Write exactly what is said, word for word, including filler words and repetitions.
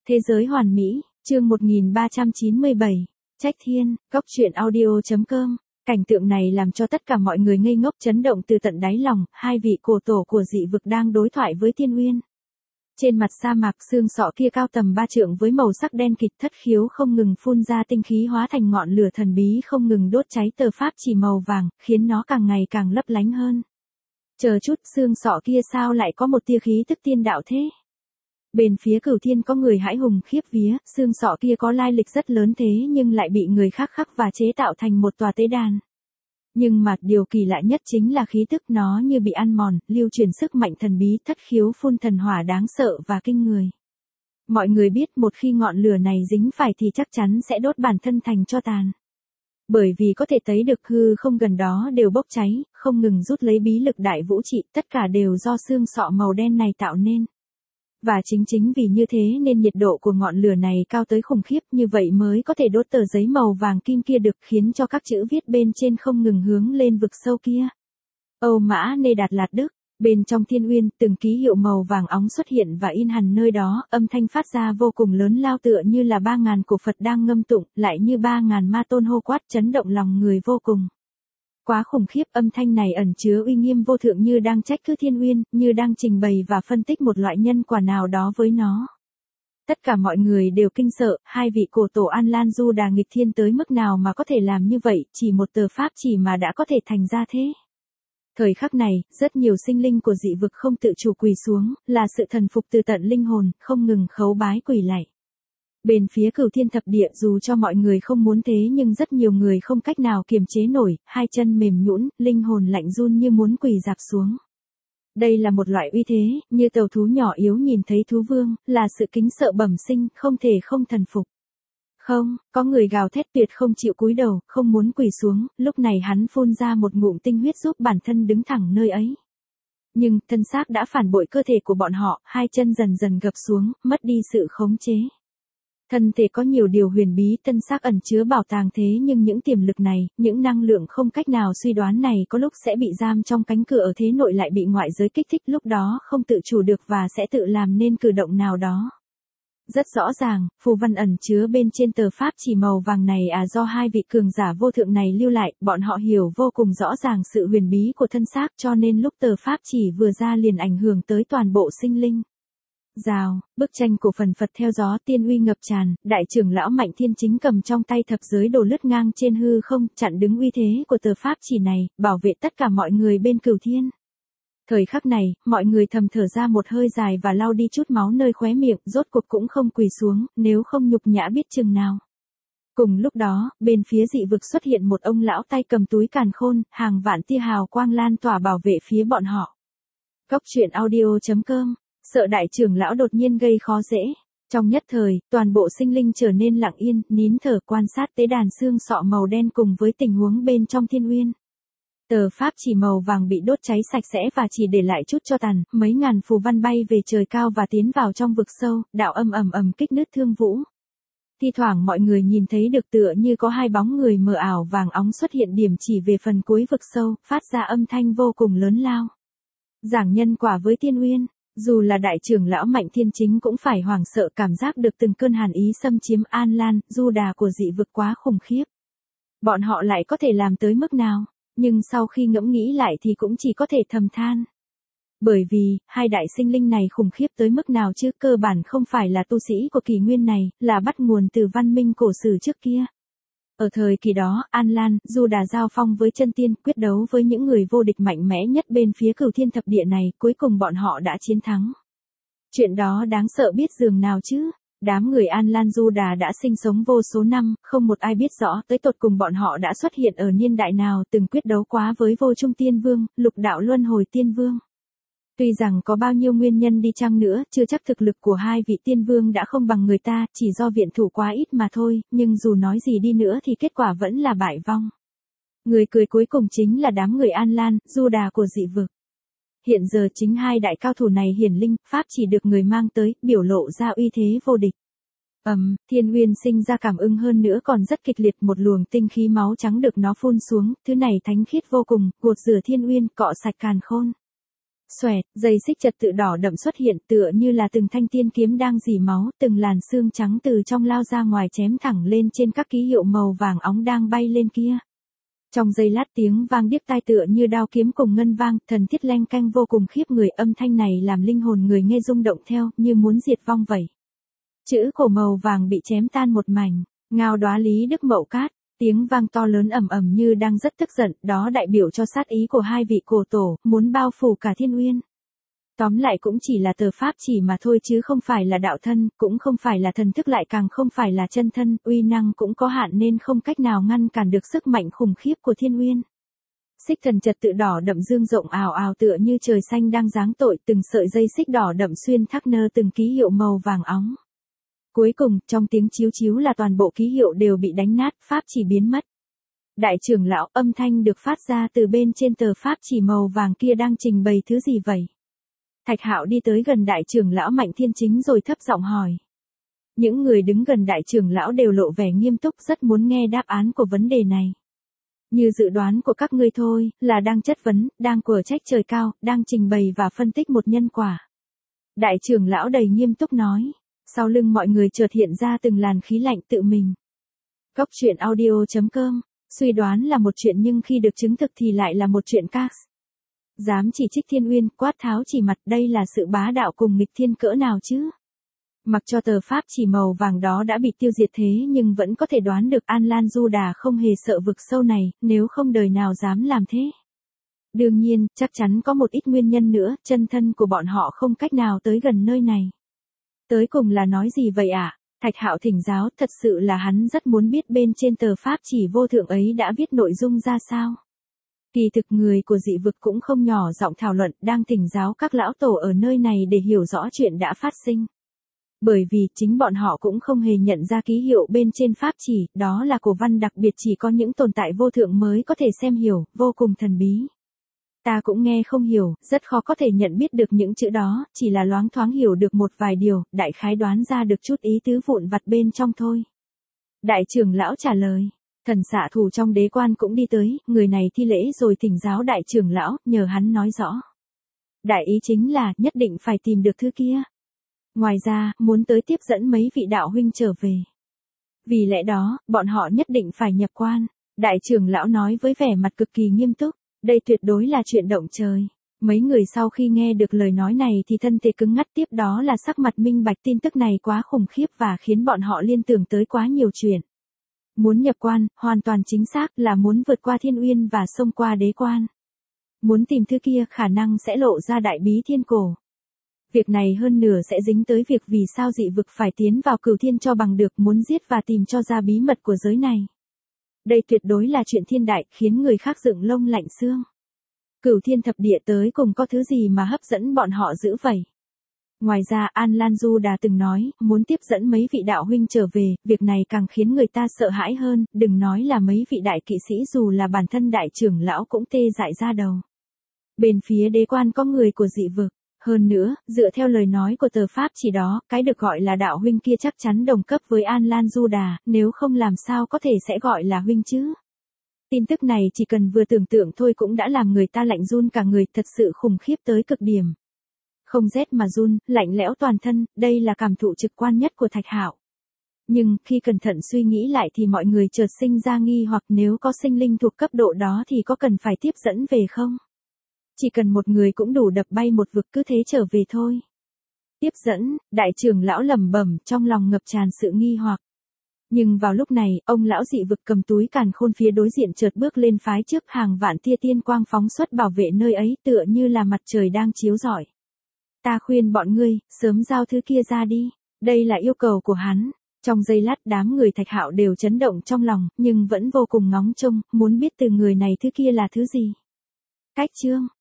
Thế giới hoàn mỹ, chương một nghìn ba trăm chín mươi bảy, Trách Thiên, Cốc truyện audio chấm com. Cảnh tượng này làm cho tất cả mọi người ngây ngốc chấn động từ tận đáy lòng, hai vị cổ tổ của dị vực đang đối thoại với Thiên Uyên. Trên mặt sa mạc xương sọ kia cao tầm ba trượng với màu sắc đen kịt thất khiếu không ngừng phun ra tinh khí hóa thành ngọn lửa thần bí không ngừng đốt cháy tờ pháp chỉ màu vàng, khiến nó càng ngày càng lấp lánh hơn. Chờ chút, xương sọ kia sao lại có một tia khí tức tiên đạo thế? Bên phía Cửu Thiên có người hãi hùng khiếp vía, xương sọ kia có lai lịch rất lớn thế nhưng lại bị người khác khắc và chế tạo thành một tòa tế đàn. Nhưng mà điều kỳ lạ nhất chính là khí tức nó như bị ăn mòn, lưu truyền sức mạnh thần bí thất khiếu phun thần hỏa đáng sợ và kinh người. Mọi người biết một khi ngọn lửa này dính phải thì chắc chắn sẽ đốt bản thân thành tro tàn. Bởi vì có thể thấy được hư không gần đó đều bốc cháy, không ngừng rút lấy bí lực đại vũ trị, tất cả đều do xương sọ màu đen này tạo nên. Và chính chính vì như thế nên nhiệt độ của ngọn lửa này cao tới khủng khiếp, như vậy mới có thể đốt tờ giấy màu vàng kim kia được, khiến cho các chữ viết bên trên không ngừng hướng lên vực sâu kia. Âu Mã Nê Đạt Lạt Đức, bên trong Thiên Uyên, từng ký hiệu màu vàng óng xuất hiện và in hằn nơi đó, âm thanh phát ra vô cùng lớn lao tựa như là ba ngàn cổ Phật đang ngâm tụng, lại như ba ngàn ma tôn hô quát chấn động lòng người vô cùng. Quá khủng khiếp, âm thanh này ẩn chứa uy nghiêm vô thượng như đang trách cứ Thiên Uyên, như đang trình bày và phân tích một loại nhân quả nào đó với nó. Tất cả mọi người đều kinh sợ, hai vị cổ tổ An Lan Du Đà nghịch thiên tới mức nào mà có thể làm như vậy, chỉ một tờ pháp chỉ mà đã có thể thành ra thế. Thời khắc này, rất nhiều sinh linh của dị vực không tự chủ quỳ xuống, là sự thần phục từ tận linh hồn, không ngừng khấu bái quỳ lạy. Bên phía Cửu Thiên thập địa dù cho mọi người không muốn thế nhưng rất nhiều người không cách nào kiềm chế nổi, hai chân mềm nhũn, linh hồn lạnh run như muốn quỳ rạp xuống. Đây là một loại uy thế, như tàu thú nhỏ yếu nhìn thấy thú vương, là sự kính sợ bẩm sinh, không thể không thần phục. Không, có người gào thét tuyệt không chịu cúi đầu, không muốn quỳ xuống, lúc này hắn phun ra một ngụm tinh huyết giúp bản thân đứng thẳng nơi ấy. Nhưng, thân xác đã phản bội cơ thể của bọn họ, hai chân dần dần gập xuống, mất đi sự khống chế. Thân thể có nhiều điều huyền bí, thân xác ẩn chứa bảo tàng thế nhưng những tiềm lực này, những năng lượng không cách nào suy đoán này có lúc sẽ bị giam trong cánh cửa ở thế nội lại bị ngoại giới kích thích, lúc đó không tự chủ được và sẽ tự làm nên cử động nào đó. Rất rõ ràng, phù văn ẩn chứa bên trên tờ pháp chỉ màu vàng này à do hai vị cường giả vô thượng này lưu lại, bọn họ hiểu vô cùng rõ ràng sự huyền bí của thân xác cho nên lúc tờ pháp chỉ vừa ra liền ảnh hưởng tới toàn bộ sinh linh. Rào, bức tranh cổ phần Phật theo gió tiên uy ngập tràn, đại trưởng lão Mạnh Thiên chính cầm trong tay thập giới đồ lướt ngang trên hư không, chặn đứng uy thế của tờ pháp chỉ này, bảo vệ tất cả mọi người bên Cửu Thiên. Thời khắc này, mọi người thầm thở ra một hơi dài và lau đi chút máu nơi khóe miệng, rốt cuộc cũng không quỳ xuống, nếu không nhục nhã biết chừng nào. Cùng lúc đó, bên phía dị vực xuất hiện một ông lão tay cầm túi càn khôn, hàng vạn tia hào quang lan tỏa bảo vệ phía bọn họ. Cốc truyện audio chấm com. Sợ đại trưởng lão đột nhiên gây khó dễ. Trong nhất thời, toàn bộ sinh linh trở nên lặng yên, nín thở quan sát tế đàn xương sọ màu đen cùng với tình huống bên trong Thiên Uyên. Tờ pháp chỉ màu vàng bị đốt cháy sạch sẽ và chỉ để lại chút tro tàn, mấy ngàn phù văn bay về trời cao và tiến vào trong vực sâu, đạo âm ầm ầm kích nứt thương vũ. Thi thoảng mọi người nhìn thấy được tựa như có hai bóng người mờ ảo vàng óng xuất hiện điểm chỉ về phần cuối vực sâu, phát ra âm thanh vô cùng lớn lao. Giảng nhân quả với Thiên Uyên. Dù là đại trưởng lão Mạnh Thiên chính cũng phải hoảng sợ cảm giác được từng cơn hàn ý xâm chiếm An Lan, Du Đà của dị vực quá khủng khiếp. Bọn họ lại có thể làm tới mức nào, nhưng sau khi ngẫm nghĩ lại thì cũng chỉ có thể thầm than. Bởi vì, hai đại sinh linh này khủng khiếp tới mức nào chứ cơ bản không phải là tu sĩ của kỷ nguyên này, là bắt nguồn từ văn minh cổ sử trước kia. Ở thời kỳ đó, An Lan, Du Đà giao phong với chân tiên, quyết đấu với những người vô địch mạnh mẽ nhất bên phía Cửu Thiên thập địa này, cuối cùng bọn họ đã chiến thắng. Chuyện đó đáng sợ biết dường nào chứ. Đám người An Lan Du Đà đã sinh sống vô số năm, không một ai biết rõ tới tột cùng bọn họ đã xuất hiện ở niên đại nào, từng quyết đấu quá với Vô Trung Tiên Vương, Lục Đạo Luân Hồi Tiên Vương. Tuy rằng có bao nhiêu nguyên nhân đi chăng nữa, chưa chắc thực lực của hai vị tiên vương đã không bằng người ta, chỉ do viện thủ quá ít mà thôi, nhưng dù nói gì đi nữa thì kết quả vẫn là bại vong. Người cười cuối cùng chính là đám người An Lan, Du Đà của dị vực. Hiện giờ chính hai đại cao thủ này hiển linh, pháp chỉ được người mang tới, biểu lộ ra uy thế vô địch. Ầm, um, Thiên Uyên sinh ra cảm ứng hơn nữa còn rất kịch liệt, một luồng tinh khí máu trắng được nó phun xuống, thứ này thánh khiết vô cùng, gột rửa Thiên Uyên, cọ sạch càn khôn. Xoẹt, dây xích trật tự đỏ đậm xuất hiện tựa như là từng thanh tiên kiếm đang rỉ máu, từng làn xương trắng từ trong lao ra ngoài chém thẳng lên trên các ký hiệu màu vàng óng đang bay lên kia. Trong giây lát tiếng vang điếc tai tựa như đao kiếm cùng ngân vang, thần thiết leng canh vô cùng khiếp người, âm thanh này làm linh hồn người nghe rung động theo, như muốn diệt vong vậy. Chữ cổ màu vàng bị chém tan một mảnh, ngao đóa Lý Đức Mậu Cát, tiếng vang to lớn ầm ầm như đang rất tức giận, đó đại biểu cho sát ý của hai vị cổ tổ, muốn bao phủ cả Thiên Uyên. Tóm lại cũng chỉ là tờ pháp chỉ mà thôi chứ không phải là đạo thân, cũng không phải là thần thức, lại càng không phải là chân thân, uy năng cũng có hạn nên không cách nào ngăn cản được sức mạnh khủng khiếp của Thiên Uyên. Xích thần trật tự đỏ đậm dương rộng ào ào tựa như trời xanh đang giáng tội, từng sợi dây xích đỏ đậm xuyên thác nơ từng ký hiệu màu vàng óng. Cuối cùng, trong tiếng chiếu chiếu là toàn bộ ký hiệu đều bị đánh nát, pháp chỉ biến mất. Đại trưởng lão, âm thanh được phát ra từ bên trên tờ pháp chỉ màu vàng kia đang trình bày thứ gì vậy? Thạch Hạo đi tới gần đại trưởng lão Mạnh Thiên Chính rồi thấp giọng hỏi. Những người đứng gần đại trưởng lão đều lộ vẻ nghiêm túc, rất muốn nghe đáp án của vấn đề này. Như dự đoán của các ngươi thôi, là đang chất vấn, đang quở trách trời cao, đang trình bày và phân tích một nhân quả. Đại trưởng lão đầy nghiêm túc nói. Sau lưng mọi người chợt hiện ra từng làn khí lạnh tự mình. Góc truyện audio chấm com, suy đoán là một chuyện nhưng khi được chứng thực thì lại là một chuyện khác. Dám chỉ trích Thiên Uyên, quát tháo chỉ mặt, đây là sự bá đạo cùng nghịch thiên cỡ nào chứ? Mặc cho tờ pháp chỉ màu vàng đó đã bị tiêu diệt thế nhưng vẫn có thể đoán được An Lan Du Đà không hề sợ vực sâu này, nếu không đời nào dám làm thế. Đương nhiên, chắc chắn có một ít nguyên nhân nữa, chân thân của bọn họ không cách nào tới gần nơi này. Tới cùng là nói gì vậy ạ? À? Thạch Hạo thỉnh giáo, thật sự là hắn rất muốn biết bên trên tờ pháp chỉ vô thượng ấy đã viết nội dung ra sao. Kỳ thực người của dị vực cũng không nhỏ giọng thảo luận, đang thỉnh giáo các lão tổ ở nơi này để hiểu rõ chuyện đã phát sinh. Bởi vì chính bọn họ cũng không hề nhận ra ký hiệu bên trên pháp chỉ, đó là cổ văn đặc biệt chỉ có những tồn tại vô thượng mới có thể xem hiểu, vô cùng thần bí. Ta cũng nghe không hiểu, rất khó có thể nhận biết được những chữ đó, chỉ là loáng thoáng hiểu được một vài điều, đại khái đoán ra được chút ý tứ vụn vặt bên trong thôi. Đại trưởng lão trả lời, thần xạ thủ trong đế quan cũng đi tới, người này thi lễ rồi thỉnh giáo đại trưởng lão, nhờ hắn nói rõ. Đại ý chính là, nhất định phải tìm được thứ kia. Ngoài ra, muốn tới tiếp dẫn mấy vị đạo huynh trở về. Vì lẽ đó, bọn họ nhất định phải nhập quan. Đại trưởng lão nói với vẻ mặt cực kỳ nghiêm túc. Đây tuyệt đối là chuyện động trời. Mấy người sau khi nghe được lời nói này thì thân thể cứng ngắt, tiếp đó là sắc mặt minh bạch, tin tức này quá khủng khiếp và khiến bọn họ liên tưởng tới quá nhiều chuyện. Muốn nhập quan, hoàn toàn chính xác là muốn vượt qua Thiên Uyên và xông qua đế quan. Muốn tìm thứ kia khả năng sẽ lộ ra đại bí thiên cổ. Việc này hơn nửa sẽ dính tới việc vì sao dị vực phải tiến vào cửu thiên cho bằng được, muốn giết và tìm cho ra bí mật của giới này. Đây tuyệt đối là chuyện thiên đại, khiến người khác dựng lông lạnh xương. Cửu thiên thập địa tới cùng có thứ gì mà hấp dẫn bọn họ dữ vậy? Ngoài ra An Lan Du Đà từng nói, muốn tiếp dẫn mấy vị đạo huynh trở về, việc này càng khiến người ta sợ hãi hơn, đừng nói là mấy vị đại kỵ sĩ, dù là bản thân đại trưởng lão cũng tê dại ra đầu. Bên phía đế quan có người của dị vực. Hơn nữa, dựa theo lời nói của tờ pháp chỉ đó, cái được gọi là đạo huynh kia chắc chắn đồng cấp với An Lan Du Đà, nếu không làm sao có thể sẽ gọi là huynh chứ. Tin tức này chỉ cần vừa tưởng tượng thôi cũng đã làm người ta lạnh run cả người, thật sự khủng khiếp tới cực điểm. Không rét mà run, lạnh lẽo toàn thân, đây là cảm thụ trực quan nhất của Thạch Hạo. Nhưng, khi cẩn thận suy nghĩ lại thì mọi người chợt sinh ra nghi hoặc, nếu có sinh linh thuộc cấp độ đó thì có cần phải tiếp dẫn về không? Chỉ cần một người cũng đủ đập bay một vực, cứ thế trở về thôi. Tiếp dẫn, đại trưởng lão lẩm bẩm, trong lòng ngập tràn sự nghi hoặc. Nhưng vào lúc này, ông lão dị vực cầm túi càn khôn phía đối diện chợt bước lên phái trước, hàng vạn tia tiên quang phóng xuất bảo vệ nơi ấy, tựa như là mặt trời đang chiếu rọi. Ta khuyên bọn ngươi, sớm giao thứ kia ra đi. Đây là yêu cầu của hắn. Trong giây lát đám người Thạch Hạo đều chấn động trong lòng, nhưng vẫn vô cùng ngóng trông, muốn biết từ người này thứ kia là thứ gì. Cách chương